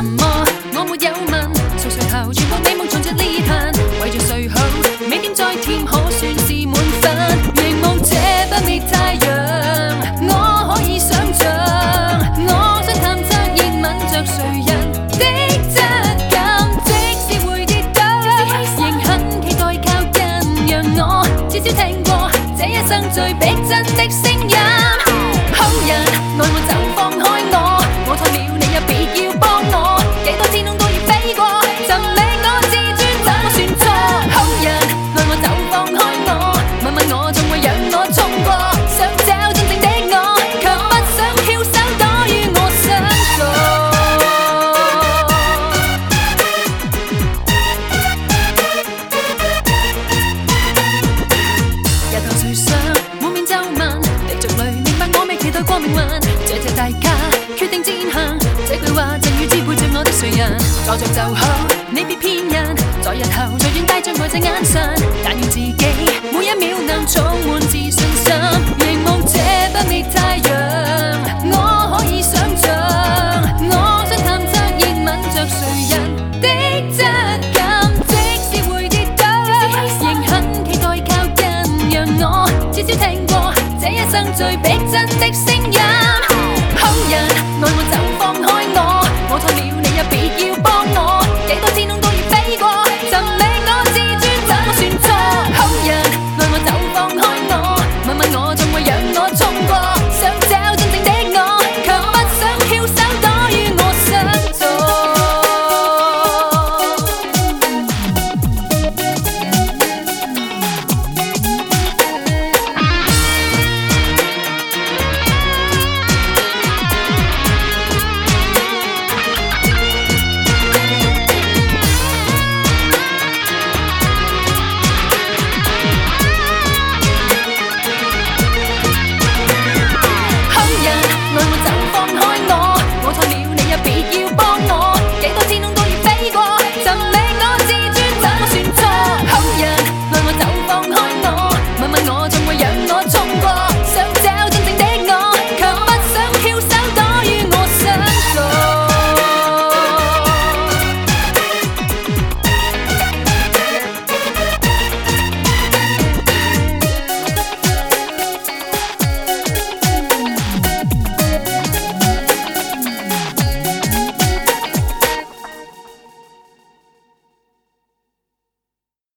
什麼？我沒有問，熟睡後全部美夢藏着裂痕，為着睡好，美點再添可算是滿分。凝望這不滅太陽，我可以想像，我想探測熱吻着誰人的質感，即使會跌倒，仍很期待靠近，讓我至少聽過這一生最逼真的聲音。好人愛我就放開我錯了你也別要幫我，幾多天空都要飛過，尋覓我自尊怎麼算錯？好人愛我就放開我，問問我仲會讓我衝過，想找真正的我，卻不想翹手躲於我身旁。日後誰想滿面皺紋，地獄裏明白我未期待過命運，謝謝大家決定踐行，這句話正與支配着我的誰人，坐着就好，你別騙人，在日後再遠帶着愛這眼神，但願自己每一秒能充滿自信。